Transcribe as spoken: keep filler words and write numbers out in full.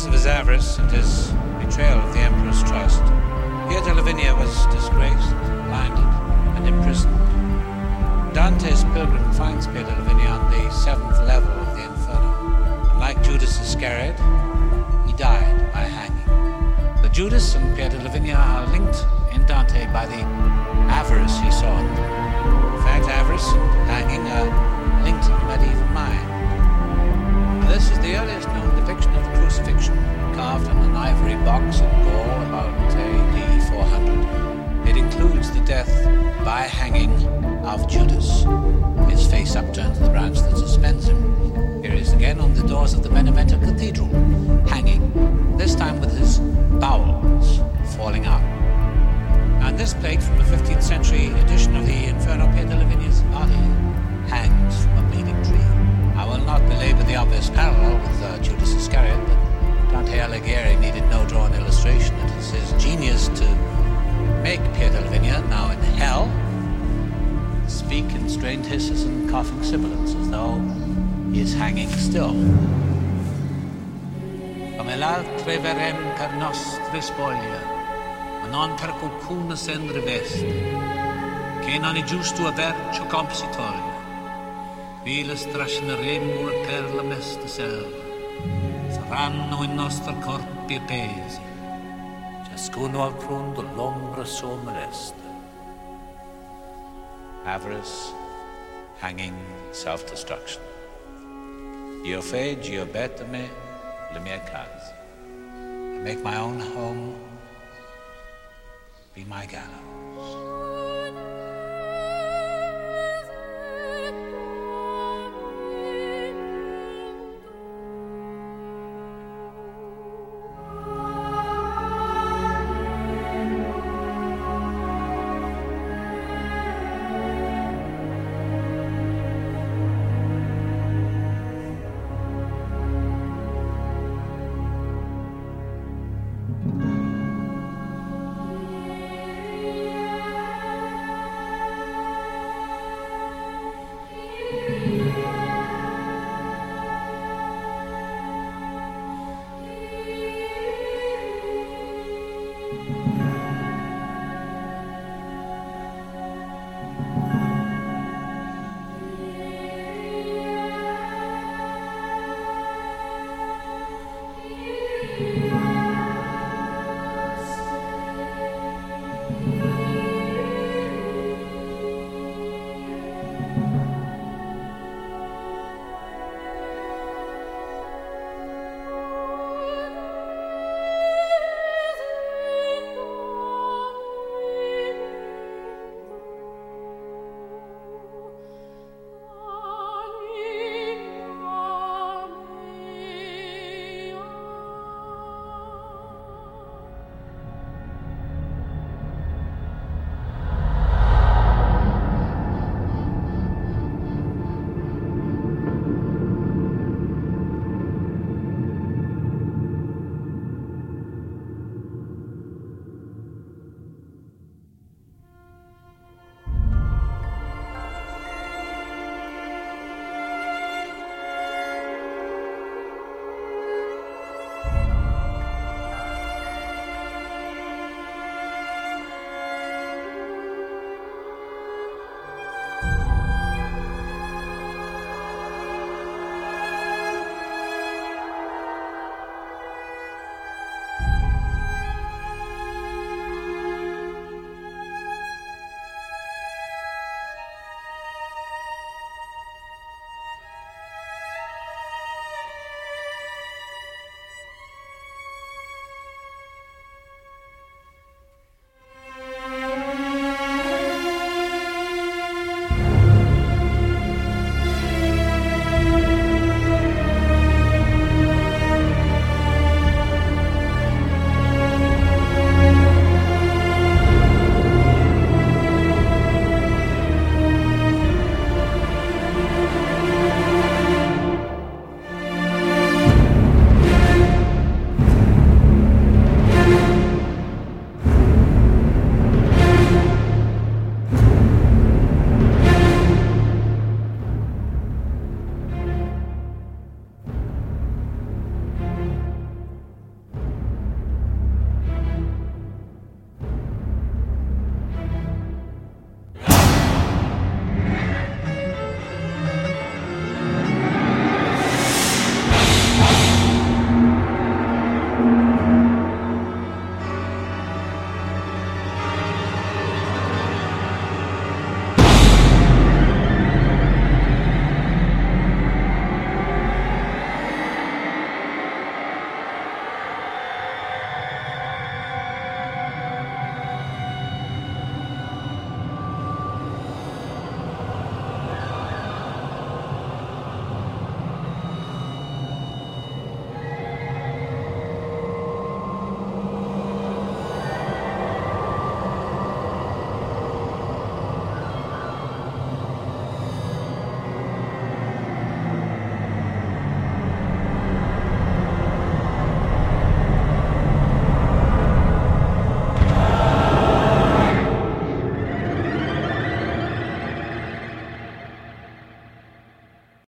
because of his avarice and his betrayal of the Emperor's trust, Pietro Lavinia was disgraced, blinded, and imprisoned. Dante's pilgrim finds Pietro Lavinia on the seventh level of the Inferno. And like Judas Iscariot, he died by hanging. But Judas and Pietro Lavinia are linked in Dante by the avarice he saw in them. In fact, avarice and hanging are linked in the medieval mind. This is the earliest known depiction of the crucifixion, carved on an ivory box in Gaul about A D four hundred. It includes the death by hanging of Judas, his face upturned to the branch that suspends him. Here he is again on the doors of the Benevento Cathedral, hanging, this time with his bowels falling out. And this plate from the fifteenth century edition of the Inferno, Pietro Lavinia's body hangs from a bleeding tree. I will not belabor the obvious parallel with uh, Judas Iscariot, but Dante Alighieri needed no drawn illustration. It is his genius to make Pietro Lavinia, now in hell, speak in strained hisses and coughing sibilants as though he is hanging still. Come l'altre verrem per nostre spoglie, ma non per qualcuno sen riveste, che non è giusto aver ciò compsi toglie. Qui le strascineremo per la mesta selva, saranno i nostri corpi appesi, ciascuno al fondo l'ombra sua molesta. Avarice, hanging, self-destruction. Io fege, io bettame le mie case. I make my own home be my gallows.